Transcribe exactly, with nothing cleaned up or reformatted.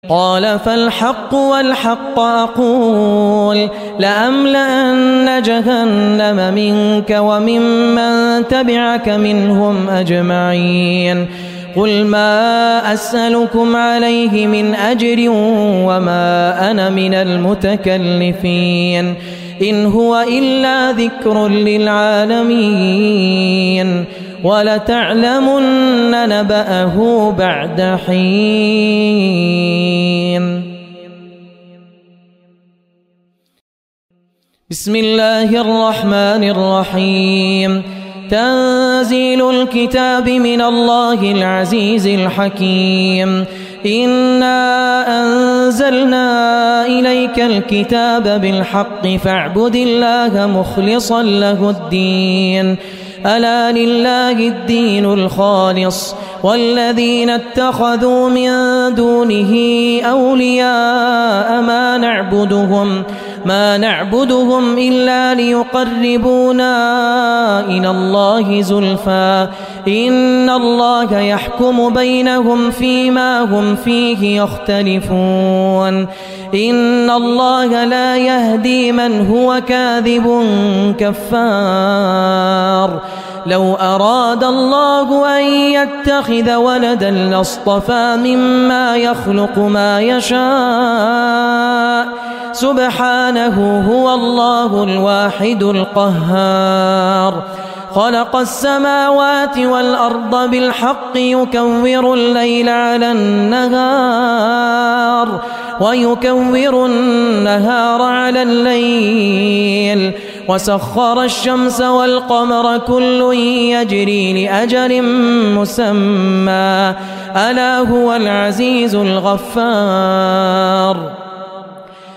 قال فالحق والحق أقول لأملأن جهنم منك وممن تبعك منهم أجمعين قل ما أسألكم عليه من أجر وما أنا من المتكلفين إن هو إلا ذكر للعالمين ولتعلمن نبأه بعد حين. بسم الله الرحمن الرحيم. تنزيل الكتاب من الله العزيز الحكيم. إنا أنزلنا إليك الكتاب بالحق فاعبد الله مخلصا له الدين ألا لله الدين الخالص والذين اتخذوا من دونه أولياء ما نعبدهم ما نعبدهم إلا ليقربونا إلى الله زلفى إن الله يحكم بينهم فيما هم فيه يختلفون إن الله لا يهدي من هو كاذب كفار لو أراد الله أن يتخذ ولدا لاصطفى مما يخلق ما يشاء سبحانه هو الله الواحد القهار خلق السماوات والأرض بالحق يكور الليل على النهار ويكور النهار على الليل وسخر الشمس والقمر كل يجري لأجل مسمى ألا هو العزيز الغفار.